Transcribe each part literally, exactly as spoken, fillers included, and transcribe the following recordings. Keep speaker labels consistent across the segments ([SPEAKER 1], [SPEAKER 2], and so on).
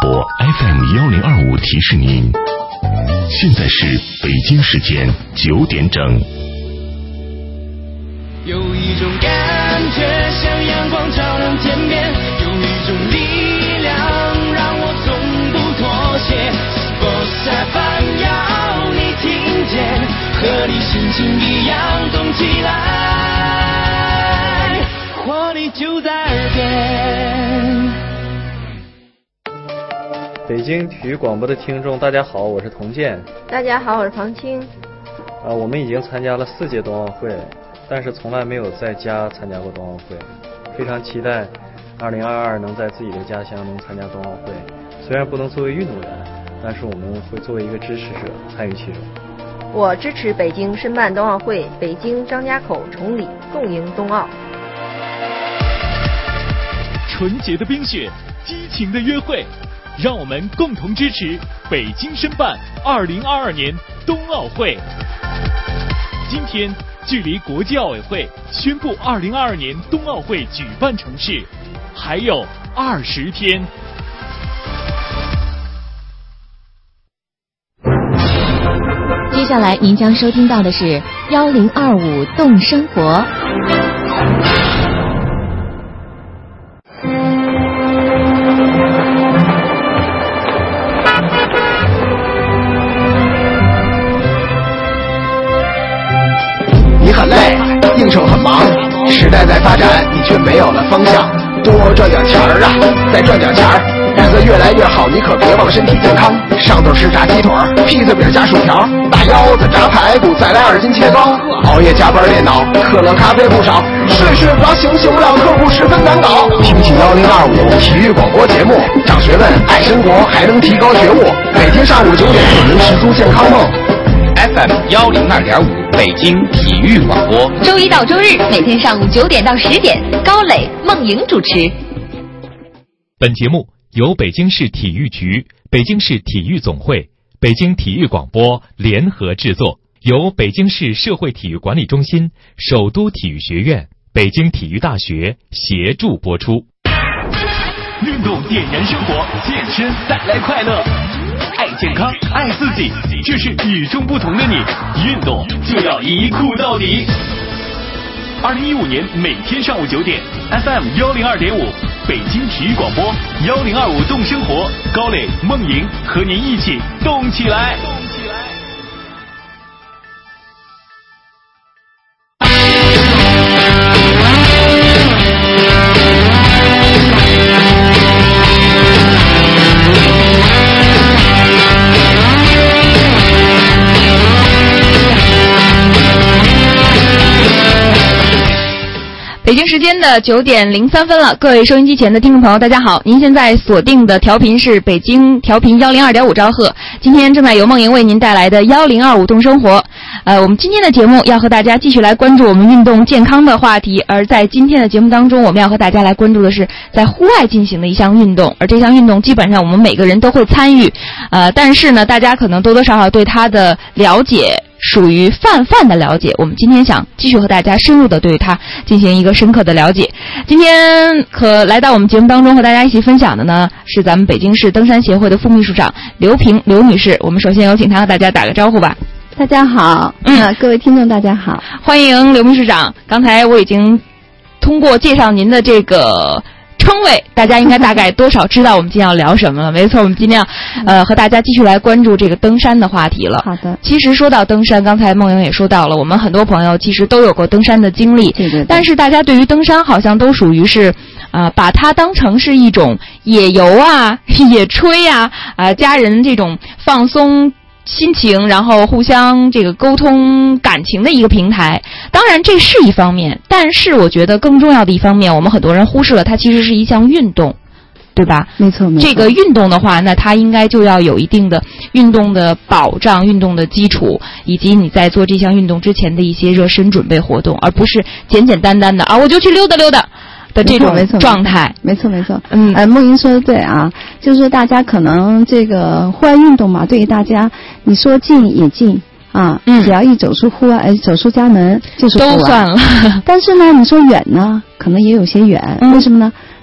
[SPEAKER 1] F M 一零二五提示您，现在是北京时间九点整。
[SPEAKER 2] 有一种感觉像阳光照亮天边，有一种力量让我从不妥协。Sports F M 要你听见，和你心情一样动起来，活力就在耳边。
[SPEAKER 3] 北京体育广播的听众大家好，我是童健。
[SPEAKER 4] 大家好，我是庞青。
[SPEAKER 3] 呃，我们已经参加了四届冬奥会，但是从来没有在家参加过冬奥会，非常期待二零二二能在自己的家乡能参加冬奥会。虽然不能作为运动员，但是我们会作为一个支持者参与其中。
[SPEAKER 4] 我支持北京申办冬奥会，北京张家口崇礼共赢冬奥。
[SPEAKER 5] 纯洁的冰雪，激情的约会，让我们共同支持北京申办二零二二年冬奥会。今天距离国际奥委会宣布二零二二年冬奥会举办城市还有二十天。
[SPEAKER 6] 接下来您将收听到的是幺零二五动生活。
[SPEAKER 7] 你很累，应酬很忙，时代在发展，你却没有了方向。多赚点钱儿啊，再赚点钱儿，日子越来越好，你可别忘身体健康。上顿吃炸鸡腿，披萨饼加薯条，大腰子炸排骨，再来二斤切糕。熬夜加班电脑，可乐咖啡不少，睡睡不着，醒醒不了，客户十分难搞。听起幺零二五体育广播节目，长学问，爱生活，还能提高觉悟。每天上午九点，给您实足健康梦。
[SPEAKER 8] F M 幺零二点五，北京体育广播，
[SPEAKER 6] 周一到周日每天上午九点到十点，高磊、梦莹主持。
[SPEAKER 5] 本节目由北京市体育局、北京市体育总会、北京体育广播联合制作，由北京市社会体育管理中心、首都体育学院、北京体育大学协助播出。运动点燃生活，健身带来快乐。爱健康，爱自己，这是与众不同的你。运动就要一酷到底。二零一五年每天上午九点 ，F M 幺零二点五，北京体育广播幺零二五动生活，高磊、梦莹和您一起动起来。
[SPEAKER 9] 北京时间的九点零三分了，各位收音机前的听众朋友，大家好！您现在锁定的调频是北京调频幺零二点五兆赫。今天正在由梦莹为您带来的幺零二五动生活。呃，我们今天的节目要和大家继续来关注我们运动健康的话题，而在今天的节目当中，我们要和大家来关注的是在户外进行的一项运动，而这项运动基本上我们每个人都会参与，呃，但是呢，大家可能多多少少对它的了解属于泛泛的了解，我们今天想继续和大家深入的对它进行一个深刻的了解。今天和来到我们节目当中和大家一起分享的呢，是咱们北京市登山协会的副秘书长刘平刘女士。我们首先有请她和大家打个招呼吧。
[SPEAKER 10] 大家好，嗯，各位听众大家好，
[SPEAKER 9] 欢迎刘秘书长。刚才我已经通过介绍您的这个称谓，大家应该大概多少知道我们今天要聊什么了。没错，我们今天要呃和大家继续来关注这个登山的话题了。
[SPEAKER 10] 好的。
[SPEAKER 9] 其实说到登山，刚才梦莹也说到了，我们很多朋友其实都有过登山的经历。
[SPEAKER 10] 对对对。
[SPEAKER 9] 但是大家对于登山好像都属于是啊、呃，把它当成是一种野游啊、野炊啊、啊、呃、家人这种放松心情，然后互相这个沟通感情的一个平台。当然这是一方面，但是我觉得更重要的一方面，我们很多人忽视了，它其实是一项运动，对吧？
[SPEAKER 10] 没错，没错。
[SPEAKER 9] 这个运动的话，那它应该就要有一定的运动的保障、运动的基础，以及你在做这项运动之前的一些热身准备活动，而不是简简单单的啊，我就去溜达溜达的这种状态。
[SPEAKER 10] 没错没错，
[SPEAKER 9] 嗯，
[SPEAKER 10] 呃，梦莹说的对啊，就是大家可能这个户外运动嘛，对于大家你说近也近啊，嗯，只要一走出户外，呃，走出家门就是
[SPEAKER 9] 都算了。
[SPEAKER 10] 但是呢，你说远呢，可能也有些远，嗯、为什么呢？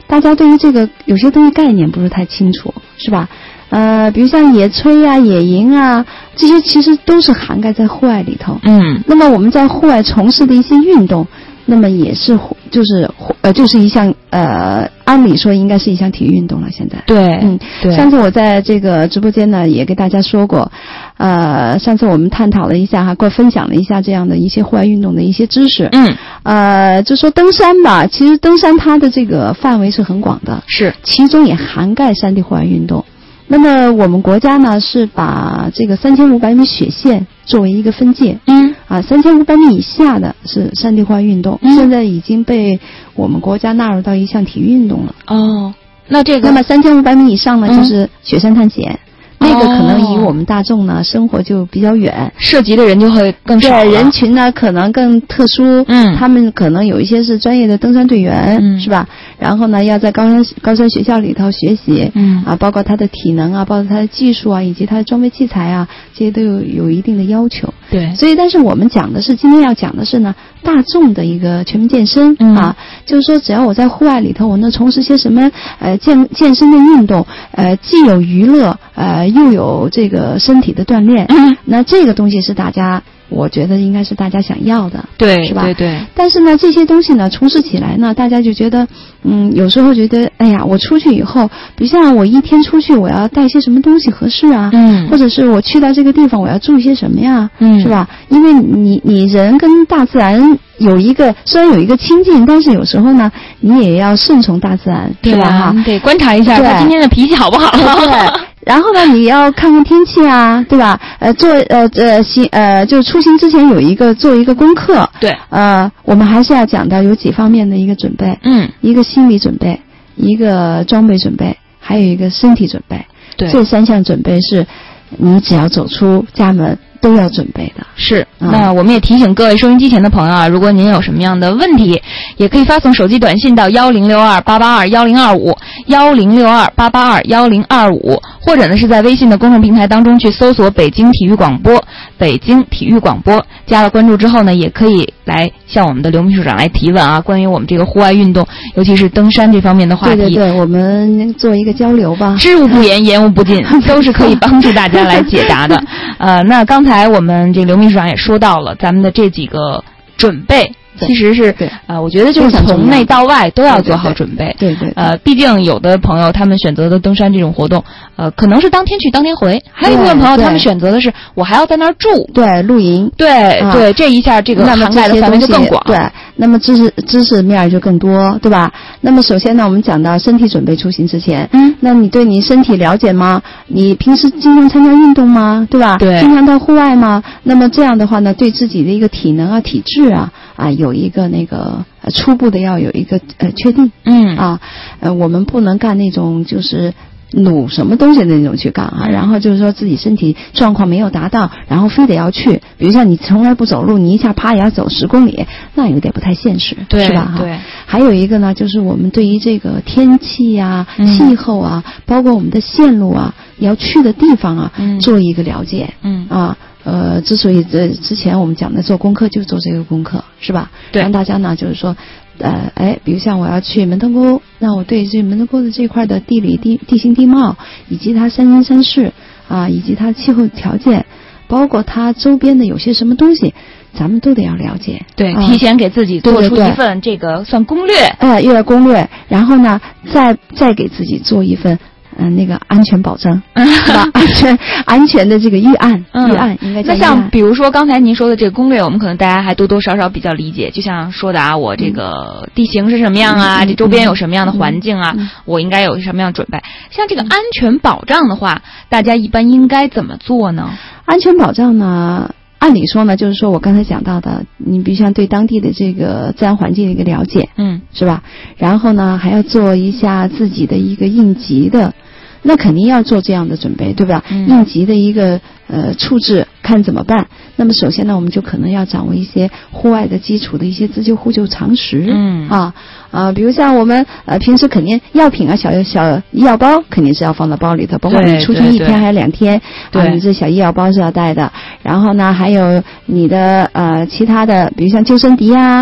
[SPEAKER 10] 大家对于这个有些东西概念不是太清楚，是吧？呃，比如像野炊啊、野营啊，这些其实都是涵盖在户外里头。
[SPEAKER 9] 嗯，
[SPEAKER 10] 那么我们在户外从事的一些运动，那么也是就是呃就是一项呃，按理说应该是一项体育运动了。现在
[SPEAKER 9] 对，
[SPEAKER 10] 嗯，
[SPEAKER 9] 对。
[SPEAKER 10] 上次我在这个直播间呢也给大家说过，呃，上次我们探讨了一下哈，过分享了一下这样的一些户外运动的一些知识。
[SPEAKER 9] 嗯，
[SPEAKER 10] 呃，就说登山吧，其实登山它的这个范围是很广的，
[SPEAKER 9] 是，
[SPEAKER 10] 其中也涵盖山地户外运动。那么我们国家呢是把这个三千五百米雪线作为一个分界，
[SPEAKER 9] 嗯，
[SPEAKER 10] 啊，三千五百米以下的是山地户外运动，
[SPEAKER 9] 嗯，
[SPEAKER 10] 现在已经被我们国家纳入到一项体育运动了。
[SPEAKER 9] 哦，那这个，
[SPEAKER 10] 那么三千五百米以上呢，
[SPEAKER 9] 嗯，
[SPEAKER 10] 就是雪山探险。那个可能离我们大众呢生活就比较远，
[SPEAKER 9] 涉及的人就会更少了，
[SPEAKER 10] 对，人群呢可能更特殊，
[SPEAKER 9] 嗯，
[SPEAKER 10] 他们可能有一些是专业的登山队员，
[SPEAKER 9] 嗯，
[SPEAKER 10] 是吧？然后呢，要在高山高山学校里头学习，
[SPEAKER 9] 嗯，
[SPEAKER 10] 啊，包括他的体能啊，包括他的技术啊，以及他的装备器材啊，这些都有有一定的要求。
[SPEAKER 9] 对，
[SPEAKER 10] 所以，但是我们讲的是今天要讲的是呢，大众的一个全民健身，
[SPEAKER 9] 嗯，
[SPEAKER 10] 啊，就是说只要我在户外里头，我能从事些什么呃健健身的运动，呃，既有娱乐，呃，又有这个身体的锻炼，
[SPEAKER 9] 嗯，
[SPEAKER 10] 那这个东西是大家。我觉得应该是大家想要的，
[SPEAKER 9] 对，
[SPEAKER 10] 是吧？
[SPEAKER 9] 对对。
[SPEAKER 10] 但是呢，这些东西呢，从事起来呢，大家就觉得，嗯，有时候觉得，哎呀，我出去以后，比如像我一天出去，我要带些什么东西合适啊？
[SPEAKER 9] 嗯。
[SPEAKER 10] 或者是我去到这个地方，我要注意些什么呀？
[SPEAKER 9] 嗯，
[SPEAKER 10] 是吧？因为你你人跟大自然有一个虽然有一个亲近，但是有时候呢，你也要顺从大自然，
[SPEAKER 9] 对
[SPEAKER 10] 是吧？哈，
[SPEAKER 9] 你得观察一下他今天的脾气好不好。
[SPEAKER 10] 对。然后呢，你要看看天气啊，对吧？呃，做呃呃行呃，就出行之前有一个做一个功课。
[SPEAKER 9] 对。
[SPEAKER 10] 呃，我们还是要讲到有几方面的一个准备。
[SPEAKER 9] 嗯。
[SPEAKER 10] 一个心理准备，一个装备准备，还有一个身体准备。
[SPEAKER 9] 对。
[SPEAKER 10] 这三项准备是，你只要走出家门都要准备的。
[SPEAKER 9] 是。嗯、那我们也提醒各位收音机前的朋友啊，如果您有什么样的问题，也可以发送手机短信到幺零六二八八二幺零二五幺零六二八八二幺零二五。或者呢是在微信的公众平台当中去搜索北京体育广播，北京体育广播，加了关注之后呢，也可以来向我们的刘秘书长来提问啊，关于我们这个户外运动，尤其是登山这方面的话题。
[SPEAKER 10] 对对对，我们做一个交流吧。
[SPEAKER 9] 知无不言，言无不尽，都是可以帮助大家来解答的。呃，那刚才我们这个刘秘书长也说到了咱们的这几个准备。其实是呃，我觉得就是从内到外都要做好准备。
[SPEAKER 10] 对 对, 对, 对, 对。
[SPEAKER 9] 呃，毕竟有的朋友他们选择的登山这种活动，呃，可能是当天去当天回；还有一部分朋友他们选择的是我还要在那儿住，
[SPEAKER 10] 对，露营。
[SPEAKER 9] 对、啊、对，这一下这个涵盖的范围就更广。
[SPEAKER 10] 对，那么知识知识面就更多，对吧？那么首先呢，我们讲到身体准备出行之前，
[SPEAKER 9] 嗯，
[SPEAKER 10] 那你对你身体了解吗？你平时经常参加运动吗？对吧？
[SPEAKER 9] 对，
[SPEAKER 10] 经常到户外吗？那么这样的话呢，对自己的一个体能啊、体质啊。啊，有一个那个呃初步的要有一个呃确定，
[SPEAKER 9] 嗯
[SPEAKER 10] 啊，呃我们不能干那种就是努什么东西的那种去干啊，然后就是说自己身体状况没有达到，然后非得要去，比如像你从来不走路，你一下啪也要走十公里，那有点不太现实，
[SPEAKER 9] 对，
[SPEAKER 10] 是吧？
[SPEAKER 9] 对。
[SPEAKER 10] 还有一个呢，就是我们对于这个天气呀、
[SPEAKER 9] 嗯、
[SPEAKER 10] 气候啊，包括我们的线路啊，要去的地方啊，
[SPEAKER 9] 嗯、
[SPEAKER 10] 做一个了解，
[SPEAKER 9] 嗯
[SPEAKER 10] 啊。呃，之所以这之前我们讲的做功课，就做这个功课，是吧？
[SPEAKER 9] 对。
[SPEAKER 10] 让大家呢，就是说，呃，哎，比如像我要去门头沟，那我对这门头沟的这块的地理地地形地貌，以及它山清山势啊，以及它气候条件，包括它周边的有些什么东西，咱们都得要了解。
[SPEAKER 9] 对，
[SPEAKER 10] 啊、
[SPEAKER 9] 提前给自己做出
[SPEAKER 10] 一
[SPEAKER 9] 份这个算攻略。
[SPEAKER 10] 哎，又要攻略，然后呢，再再给自己做一份。嗯、呃，那个安全保障，是吧？安全安全的这个预案，
[SPEAKER 9] 嗯、
[SPEAKER 10] 预案应该叫预案。
[SPEAKER 9] 那像比如说刚才您说的这个攻略，我们可能大家还多多少少比较理解。就像说的啊，我这个地形是什么样啊？
[SPEAKER 10] 嗯、
[SPEAKER 9] 这周边有什么样的环境啊？
[SPEAKER 10] 嗯、
[SPEAKER 9] 我应该有什么样的准备？像这个安全保障的话，大家一般应该怎么做呢？
[SPEAKER 10] 安全保障呢？按理说呢，就是说我刚才讲到的，你比如像对当地的这个自然环境的一个了解，
[SPEAKER 9] 嗯，
[SPEAKER 10] 是吧？然后呢，还要做一下自己的一个应急的。那肯定要做这样的准备，对吧？
[SPEAKER 9] 嗯、
[SPEAKER 10] 应急的一个呃处置，看怎么办。那么首先呢，我们就可能要掌握一些户外的基础的一些自救互救常识。
[SPEAKER 9] 嗯
[SPEAKER 10] 啊啊，比如像我们呃平时肯定药品啊，小小医药包肯定是要放到包里头，甭管你出去一天还是两天，
[SPEAKER 9] 对
[SPEAKER 10] 啊，你这小医药包是要带的。然后呢，还有你的呃其他的，比如像救生笛啊。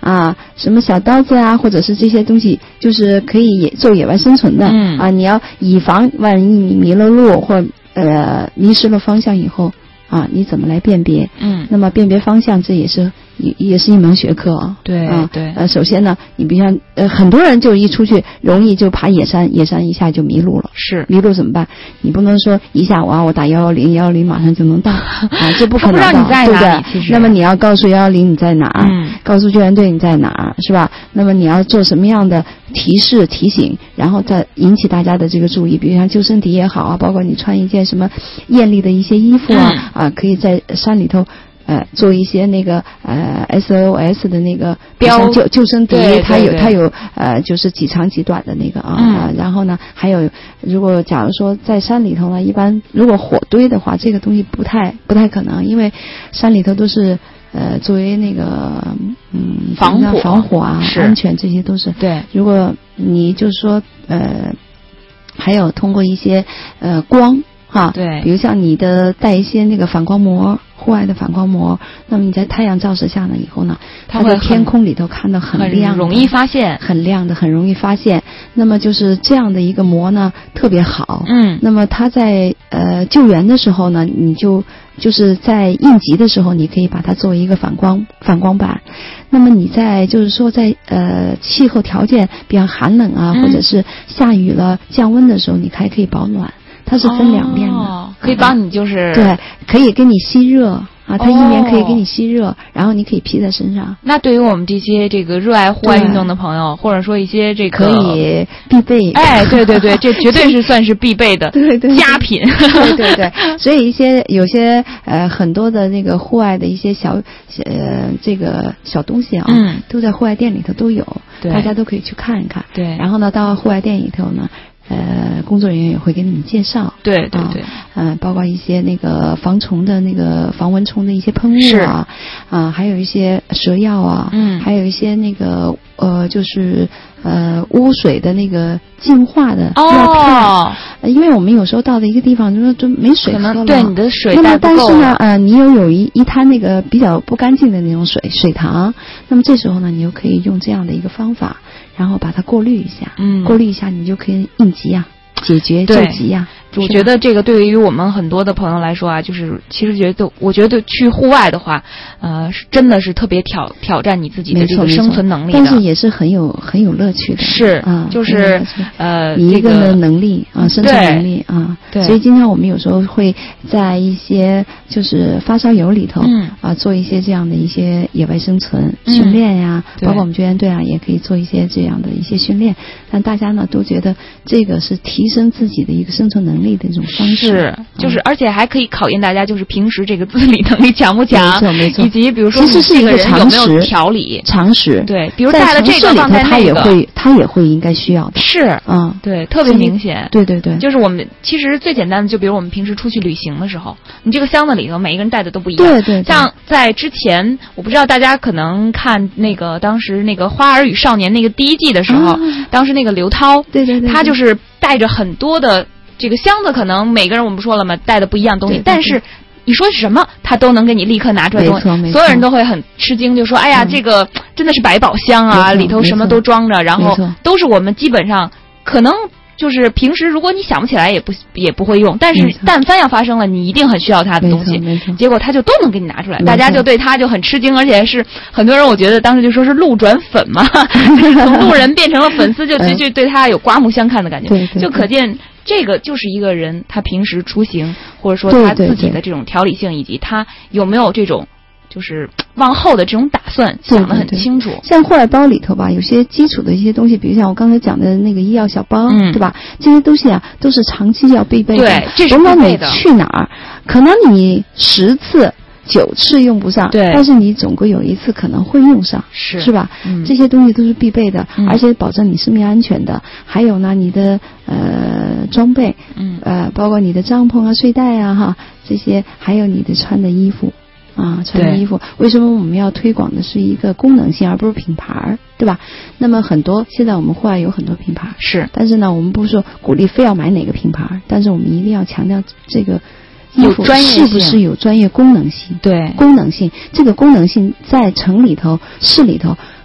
[SPEAKER 10] 啊，什么小刀子啊，或者是这些东西，就是可以野做野外生存的。
[SPEAKER 9] 嗯
[SPEAKER 10] 啊，你要以防万一你迷了路或呃迷失了方向以后啊，你怎么来辨别？
[SPEAKER 9] 嗯，
[SPEAKER 10] 那么辨别方向这也是也也是一门学科啊。
[SPEAKER 9] 对
[SPEAKER 10] 啊，
[SPEAKER 9] 对。
[SPEAKER 10] 呃，首先呢，你比如像呃很多人就一出去容易就爬野山，野山一下就迷路了。
[SPEAKER 9] 是。
[SPEAKER 10] 迷路怎么办？你不能说一下午啊，我打幺幺零，幺幺零马上就能到啊，这不可能的，
[SPEAKER 9] 他不知道你在哪里，
[SPEAKER 10] 对不对？那么你要告诉幺幺零你在哪儿，
[SPEAKER 9] 嗯，
[SPEAKER 10] 告诉救援队你在哪儿，是吧？那么你要做什么样的提示提醒，然后再引起大家的这个注意，比如像救生笛也好啊，包括你穿一件什么艳丽的一些衣服啊，
[SPEAKER 9] 嗯、
[SPEAKER 10] 啊，可以在山里头。呃，做一些那个呃 S O S 的那个
[SPEAKER 9] 标
[SPEAKER 10] 救救生笛，
[SPEAKER 9] 对对对
[SPEAKER 10] 它有它有呃就是几长几短的那个啊、
[SPEAKER 9] 嗯
[SPEAKER 10] 呃，然后呢，还有如果假如说在山里头呢，一般如果火堆的话，这个东西不太不太可能，因为山里头都是呃作为那个嗯
[SPEAKER 9] 防火
[SPEAKER 10] 防火啊安全这些都是
[SPEAKER 9] 对。
[SPEAKER 10] 如果你就是说呃还有通过一些呃光。哈，
[SPEAKER 9] 对，
[SPEAKER 10] 比如像你的带一些那个反光膜，户外的反光膜，那么你在太阳照射下呢以后呢，它在天空里头看到很亮，
[SPEAKER 9] 很容易发现，
[SPEAKER 10] 很亮的，很容易发现。那么就是这样的一个膜呢，特别好。
[SPEAKER 9] 嗯，
[SPEAKER 10] 那么它在呃救援的时候呢，你就就是在应急的时候，你可以把它作为一个反光反光板。那么你在就是说在呃气候条件比较寒冷啊，
[SPEAKER 9] 嗯、
[SPEAKER 10] 或者是下雨了降温的时候，你还可以保暖。它是分两面的，
[SPEAKER 9] 哦、可以帮你就是
[SPEAKER 10] 对，可以给你吸热啊，它一面可以给你吸热，哦、然后你可以披在身上。
[SPEAKER 9] 那对于我们这些这个热爱户外运动的朋友，或者说一些这个
[SPEAKER 10] 可以必备，
[SPEAKER 9] 哎，对对对，这绝对是算是必备的
[SPEAKER 10] 对对
[SPEAKER 9] 佳品，
[SPEAKER 10] 对对对。所以一些有些呃很多的那个户外的一些小呃这个小东西啊，
[SPEAKER 9] 嗯，
[SPEAKER 10] 都在户外店里头都有，
[SPEAKER 9] 对，
[SPEAKER 10] 大家都可以去看一看。
[SPEAKER 9] 对，
[SPEAKER 10] 然后呢，到户外店里头呢。呃，工作人员也会给你们介绍，
[SPEAKER 9] 对对对，
[SPEAKER 10] 嗯、呃，包括一些那个防虫的那个防蚊虫的一些喷雾啊，啊、呃，还有一些蛇药啊，
[SPEAKER 9] 嗯，
[SPEAKER 10] 还有一些那个呃，就是呃污水的那个净化的药片，
[SPEAKER 9] 哦，
[SPEAKER 10] 因为我们有时候到的一个地方就说就没水喝了，
[SPEAKER 9] 可能对你的水
[SPEAKER 10] 那么但是呢，
[SPEAKER 9] 了
[SPEAKER 10] 呃，你又有一一滩那个比较不干净的那种水水塘，那么这时候呢，你就可以用这样的一个方法。然后把它过滤一下，
[SPEAKER 9] 嗯，
[SPEAKER 10] 过滤一下，你就可以应急呀、啊，解决救急呀、啊。
[SPEAKER 9] 我觉得这个对于我们很多的朋友来说啊，就是其实觉得，我觉得去户外的话，呃，是真的是特别挑挑战你自己的这个生存能力的，
[SPEAKER 10] 但是也是很有很有乐趣的。
[SPEAKER 9] 是
[SPEAKER 10] 啊，
[SPEAKER 9] 就是呃，
[SPEAKER 10] 你一个
[SPEAKER 9] 的
[SPEAKER 10] 能力啊，生存能力啊，
[SPEAKER 9] 对。
[SPEAKER 10] 所以经常我们有时候会在一些就是发烧友里头，
[SPEAKER 9] 嗯
[SPEAKER 10] 啊，做一些这样的一些野外生存训练呀，包括我们救援队啊，也可以做一些这样的一些训练。但大家呢都觉得这个是提升自己的一个生存能力的一种方式。
[SPEAKER 9] 是，就是，而且还可以考验大家，就是平时这个自理能力强不强，
[SPEAKER 10] 没错没错，
[SPEAKER 9] 以及比如说，
[SPEAKER 10] 其实是一个常识，
[SPEAKER 9] 有没有条理、
[SPEAKER 10] 常识。
[SPEAKER 9] 对，比如带了这个放在那个，
[SPEAKER 10] 他也会，他也会应该需要的。
[SPEAKER 9] 是，
[SPEAKER 10] 嗯，
[SPEAKER 9] 对，特别明显。
[SPEAKER 10] 对对对，
[SPEAKER 9] 就是我们其实最简单的，就比如我们平时出去旅行的时候，你这个箱子里头每一个人带的都不一样。
[SPEAKER 10] 对对。
[SPEAKER 9] 像在之前，我不知道大家可能看那个当时那个《花儿与少年》那个第一季的时候，当时那个刘涛，
[SPEAKER 10] 对对对，
[SPEAKER 9] 他就是带着很多的。这个箱子可能每个人我们不说了嘛，带的不一样东西，但是你说是什么，他都能给你立刻拿出来东西，所有人都会很吃惊，就说：“哎呀，嗯、这个真的是百宝箱啊，里头什么都装着，然后都是我们基本上可能就是平时如果你想不起来也不也不会用，但是但凡要发生了，你一定很需要它的东西，结果他就都能给你拿出来，大家就对他就很吃惊，而且是很多人我觉得当时就说是路转粉嘛，从路人变成了粉丝，就就就对他有刮目相看的感觉，就可见。这个就是一个人他平时出行，或者说他自己的这种条理性，以及他有没有这种就是往后的这种打算，想得很清楚。
[SPEAKER 10] 对对对，像户外包里头吧，有些基础的一些东西，比如像我刚才讲的那个医药小包，
[SPEAKER 9] 嗯、
[SPEAKER 10] 对吧？这些东西啊，都是长期要必备的。
[SPEAKER 9] 对，这是
[SPEAKER 10] 甭管你
[SPEAKER 9] 必备的。
[SPEAKER 10] 去哪儿，可能你十次。九次用不上，
[SPEAKER 9] 对，
[SPEAKER 10] 但是你总归有一次可能会用上，
[SPEAKER 9] 是
[SPEAKER 10] 是吧？
[SPEAKER 9] 嗯，
[SPEAKER 10] 这些东西都是必备的，
[SPEAKER 9] 嗯、
[SPEAKER 10] 而且保证你生命安全的。还有呢，你的呃装备，
[SPEAKER 9] 嗯，
[SPEAKER 10] 呃，包括你的帐篷啊、睡袋啊，哈，这些，还有你的穿的衣服。啊，穿的衣服，为什么我们要推广的是一个功能性，而不是品牌，对吧？那么很多现在我们户外有很多品牌，
[SPEAKER 9] 是，
[SPEAKER 10] 但是呢，我们不是说鼓励非要买哪个品牌，但是我们一定要强调这个衣服是不是有专业功能性？
[SPEAKER 9] 对，
[SPEAKER 10] 功能性，这个功能性在城里头、市里头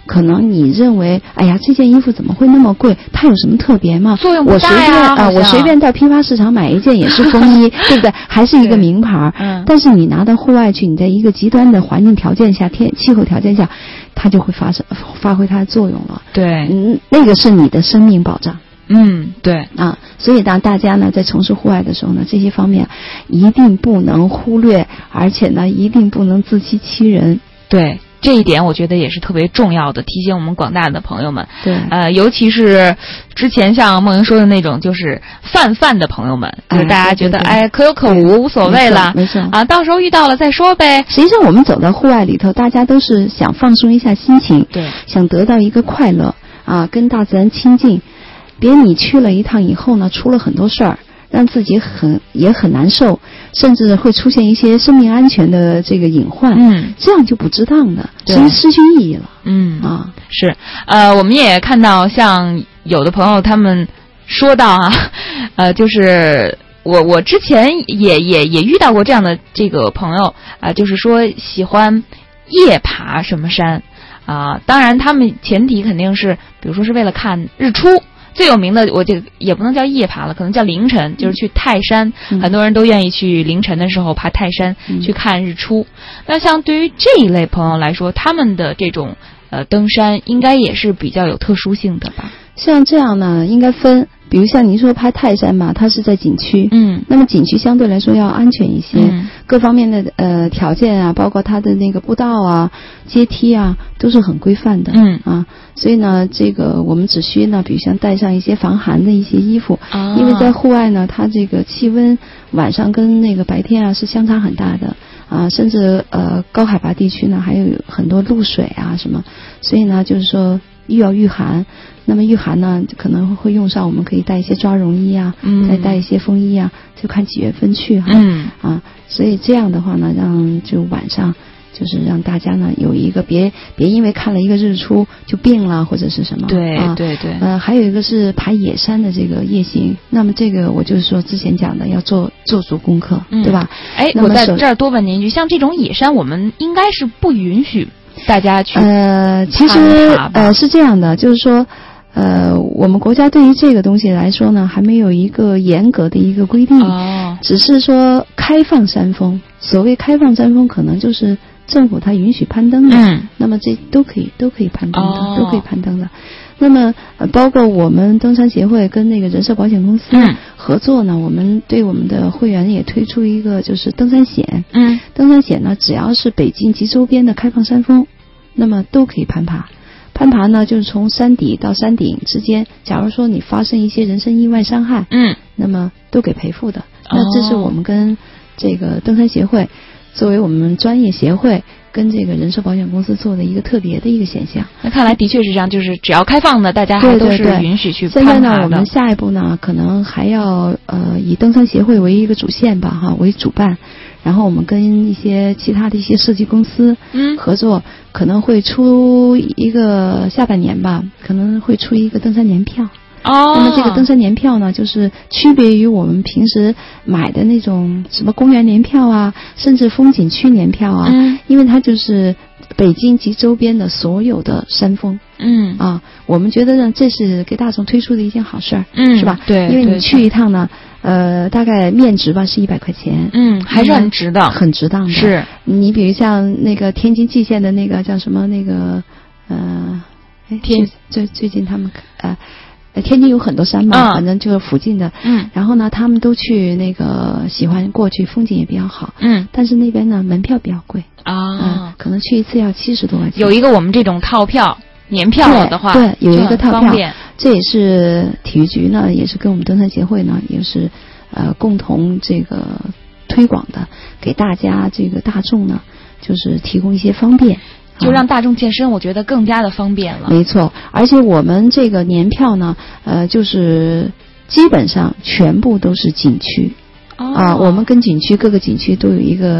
[SPEAKER 10] 可能你认为，哎呀，这件衣服怎么会那么贵？它有什么特别吗？
[SPEAKER 9] 作用不
[SPEAKER 10] 我随
[SPEAKER 9] 大
[SPEAKER 10] 便啊、
[SPEAKER 9] 呀好像
[SPEAKER 10] 我随便到批发市场买一件也是风衣，对不对？还是一个名牌。
[SPEAKER 9] 嗯。
[SPEAKER 10] 但是你拿到户外去，你在一个极端的环境条件下、天气候条件下，它就会发生发挥它的作用了。
[SPEAKER 9] 对，
[SPEAKER 10] 嗯，那个是你的生命保障。
[SPEAKER 9] 嗯，对
[SPEAKER 10] 啊，所以当大家呢在从事户外的时候呢，这些方面一定不能忽略，而且呢一定不能自欺欺人。
[SPEAKER 9] 对。这一点我觉得也是特别重要的，提醒我们广大的朋友们。
[SPEAKER 10] 对，
[SPEAKER 9] 呃，尤其是之前像梦莹说的那种，就是泛泛的朋友们，就是大家觉得哎，可有可无，无所谓了，
[SPEAKER 10] 没错
[SPEAKER 9] 啊，到时候遇到了再说呗。
[SPEAKER 10] 实际上，我们走到户外里头，大家都是想放松一下心情，
[SPEAKER 9] 对，
[SPEAKER 10] 想得到一个快乐啊，跟大自然亲近。别你去了一趟以后呢，出了很多事儿，让自己很也很难受，甚至会出现一些生命安全的这个隐患。
[SPEAKER 9] 嗯，
[SPEAKER 10] 这样就不值当的，其实失去意义了。
[SPEAKER 9] 嗯
[SPEAKER 10] 啊，
[SPEAKER 9] 是，呃，我们也看到像有的朋友他们说到啊，呃，就是我我之前也也也遇到过这样的这个朋友啊、呃，就是说喜欢夜爬什么山啊、呃，当然他们前提肯定是，比如说是为了看日出。最有名的，我这个也不能叫夜爬了，可能叫凌晨，就是去泰山、嗯，很多人都愿意去凌晨的时候爬泰山、嗯、去看日出。那像对于这一类朋友来说，他们的这种呃登山应该也是比较有特殊性的吧？
[SPEAKER 10] 像这样呢，应该分，比如像您说爬泰山嘛，它是在景区，
[SPEAKER 9] 嗯，
[SPEAKER 10] 那么景区相对来说要安全一些，
[SPEAKER 9] 嗯、
[SPEAKER 10] 各方面的呃条件啊，包括它的那个步道啊、阶梯啊，都是很规范的，
[SPEAKER 9] 嗯
[SPEAKER 10] 啊，所以呢，这个我们只需呢，比如像带上一些防寒的一些衣服，
[SPEAKER 9] 啊、
[SPEAKER 10] 因为在户外呢，它这个气温晚上跟那个白天啊是相差很大的。啊，甚至呃高海拔地区呢，还有很多露水啊什么，所以呢，就是说又要御寒。那么御寒呢，可能会用上，我们可以带一些抓绒衣啊，
[SPEAKER 9] 嗯，
[SPEAKER 10] 再带一些风衣啊，就看几月份去哈。
[SPEAKER 9] 嗯
[SPEAKER 10] 啊，所以这样的话呢，让就晚上就是让大家呢有一个别别因为看了一个日出就病了或者是什么。
[SPEAKER 9] 对、
[SPEAKER 10] 啊、
[SPEAKER 9] 对对。
[SPEAKER 10] 呃，还有一个是爬野山的这个夜行，那么这个我就是说之前讲的要做做足功课，
[SPEAKER 9] 嗯、
[SPEAKER 10] 对吧？
[SPEAKER 9] 哎，我在这儿多问您一句，像这种野山，我们应该是不允许大家去
[SPEAKER 10] 呃，其实呃是这样的，就是说。呃，我们国家对于这个东西来说呢，还没有一个严格的一个规定，
[SPEAKER 9] 哦，
[SPEAKER 10] 只是说开放山峰。所谓开放山峰，可能就是政府它允许攀登的，
[SPEAKER 9] 嗯，
[SPEAKER 10] 那么这都可以，都可以攀登的，
[SPEAKER 9] 哦、
[SPEAKER 10] 都可以攀登的。那么、呃、包括我们登山协会跟那个人寿保险公司合作呢，
[SPEAKER 9] 嗯、
[SPEAKER 10] 我们对我们的会员也推出一个就是登山险，
[SPEAKER 9] 嗯，
[SPEAKER 10] 登山险呢，只要是北京及周边的开放山峰，那么都可以攀爬。攀爬呢，就是从山底到山顶之间，假如说你发生一些人身意外伤害，
[SPEAKER 9] 嗯，
[SPEAKER 10] 那么都给赔付的。
[SPEAKER 9] 哦、
[SPEAKER 10] 那这是我们跟这个登山协会作为我们专业协会跟这个人寿保险公司做的一个特别的一个现象。
[SPEAKER 9] 那看来的确是这样，就是只要开放的，大家还都是允许去攀爬的。
[SPEAKER 10] 现在呢，我们下一步呢，可能还要呃以登山协会为一个主线吧，哈，为主办。然后我们跟一些其他的一些设计公司合作，嗯、可能会出一个下半年吧，可能会出一个登山年票。
[SPEAKER 9] 哦，
[SPEAKER 10] 那么这个登山年票呢，就是区别于我们平时买的那种什么公园年票啊，甚至风景区年票啊，
[SPEAKER 9] 嗯，
[SPEAKER 10] 因为它就是北京及周边的所有的山峰。
[SPEAKER 9] 嗯
[SPEAKER 10] 啊，我们觉得呢，这是给大众推出的一件好事儿，
[SPEAKER 9] 嗯，
[SPEAKER 10] 是吧？
[SPEAKER 9] 对，
[SPEAKER 10] 因为你去一趟呢，呃，大概面值吧是一百块钱，
[SPEAKER 9] 嗯，还是很值的，
[SPEAKER 10] 很值当的。
[SPEAKER 9] 是，
[SPEAKER 10] 你比如像那个天津蓟县的那个叫什么那个呃，哎，
[SPEAKER 9] 天
[SPEAKER 10] 最最近他们呃。天津有很多山嘛，
[SPEAKER 9] 嗯、
[SPEAKER 10] 反正就是附近的。
[SPEAKER 9] 嗯。
[SPEAKER 10] 然后呢，他们都去那个喜欢过去，风景也比较好。
[SPEAKER 9] 嗯。
[SPEAKER 10] 但是那边呢，门票比较贵。
[SPEAKER 9] 啊、
[SPEAKER 10] 嗯。可能去一次要七十多块钱。
[SPEAKER 9] 有一个我们这种套票年票的话，
[SPEAKER 10] 对，对有一个套票。这也是体育局呢，也是跟我们登山协会呢，也是呃共同这个推广的，给大家这个大众呢，就是提供一些方便。
[SPEAKER 9] 就让大众健身，我觉得更加的方便了。
[SPEAKER 10] 没错，而且我们这个年票呢，呃，就是基本上全部都是景区。
[SPEAKER 9] 哦、
[SPEAKER 10] 啊，我们跟景区各个景区都有一个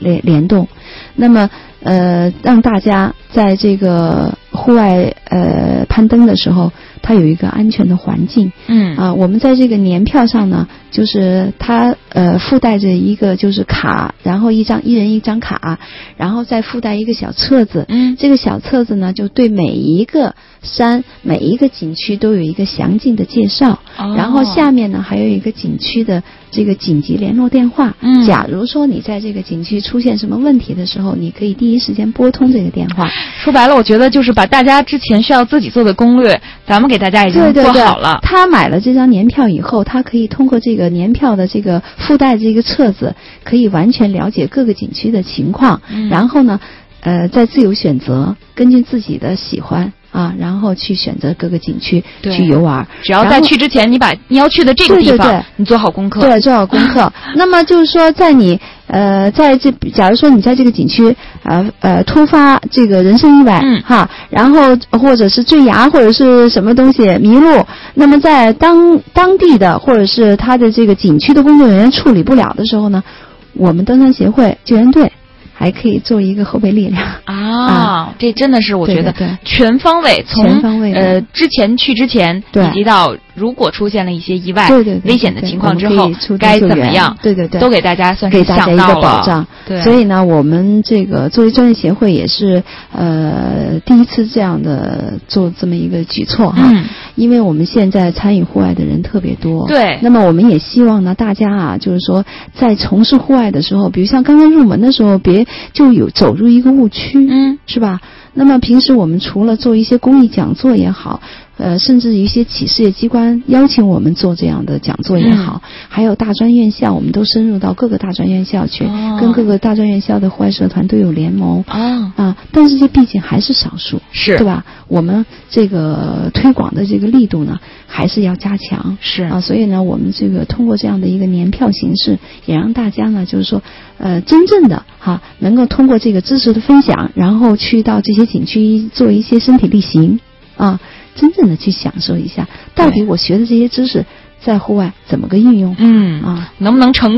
[SPEAKER 10] 联联动。那么呃，让大家在这个户外呃攀登的时候，它有一个安全的环境。
[SPEAKER 9] 嗯
[SPEAKER 10] 啊，我们在这个年票上呢，就是它呃附带着一个就是卡，然后一张一人一张卡，然后再附带一个小册子。
[SPEAKER 9] 嗯，
[SPEAKER 10] 这个小册子呢，就对每一个山、每一个景区都有一个详尽的介绍。
[SPEAKER 9] 哦、
[SPEAKER 10] 然后下面呢还有一个景区的这个紧急联络电话。
[SPEAKER 9] 嗯，
[SPEAKER 10] 假如说你在这个景区出现什么问题的时候，你可以第一时间拨通这个电话。
[SPEAKER 9] 说白了，我觉得就是把大家之前需要自己做的攻略，咱们给大家已经做好了。
[SPEAKER 10] 对对对，他买了这张年票以后，他可以通过这个年票的这个附带这个册子，可以完全了解各个景区的情况。
[SPEAKER 9] 嗯、
[SPEAKER 10] 然后呢，呃，再自由选择，根据自己的喜欢。啊，然后去选择各个景区去游玩。
[SPEAKER 9] 只要在去之前，你把你要去的这个地方，
[SPEAKER 10] 对对对，
[SPEAKER 9] 你做好功课。
[SPEAKER 10] 对，做好功课。那么就是说，在你呃，在这，假如说你在这个景区呃呃突发这个人身意外，
[SPEAKER 9] 嗯
[SPEAKER 10] 哈，然后或者是坠崖或者是什么东西迷路，那么在当当地的或者是他的这个景区的工作人员处理不了的时候呢，我们登山协会救援队还可以做一个后备力量
[SPEAKER 9] 啊，
[SPEAKER 10] 啊
[SPEAKER 9] 这真的是我觉得
[SPEAKER 10] 对对对
[SPEAKER 9] 全方位，从
[SPEAKER 10] 全方位
[SPEAKER 9] 呃之前去之前，
[SPEAKER 10] 对，
[SPEAKER 9] 以及到如果出现了一些意外、
[SPEAKER 10] 对对对
[SPEAKER 9] 危险的情况之后，
[SPEAKER 10] 该
[SPEAKER 9] 怎么样？
[SPEAKER 10] 对对对，
[SPEAKER 9] 都给大家算是
[SPEAKER 10] 给大家一个保障。
[SPEAKER 9] 对，
[SPEAKER 10] 所以呢，我们这个作为专业协会也是呃第一次这样的做这么一个举措哈，
[SPEAKER 9] 嗯，
[SPEAKER 10] 因为我们现在参与户外的人特别多，
[SPEAKER 9] 对，
[SPEAKER 10] 那么我们也希望呢，大家啊，就是说在从事户外的时候，比如像刚刚入门的时候，别就有走入一个误区，
[SPEAKER 9] 嗯，
[SPEAKER 10] 是吧？那么平时我们除了做一些公益讲座也好，呃，甚至一些企事业机关邀请我们做这样的讲座也好，
[SPEAKER 9] 嗯、
[SPEAKER 10] 还有大专院校，我们都深入到各个大专院校去，
[SPEAKER 9] 哦、
[SPEAKER 10] 跟各个大专院校的户外社团都有联盟
[SPEAKER 9] 啊、
[SPEAKER 10] 哦、啊，但是这毕竟还是少数，
[SPEAKER 9] 是
[SPEAKER 10] 对吧？我们这个推广的这个力度呢，还是要加强，
[SPEAKER 9] 是
[SPEAKER 10] 啊，所以呢，我们这个通过这样的一个年票形式，也让大家呢，就是说，呃，真正的哈、啊，能够通过这个知识的分享，然后去到这些景区做一些身体力行啊。真正的去享受一下，到底我学的这些知识在户外怎么个运用？
[SPEAKER 9] 嗯
[SPEAKER 10] 啊，
[SPEAKER 9] 能不能成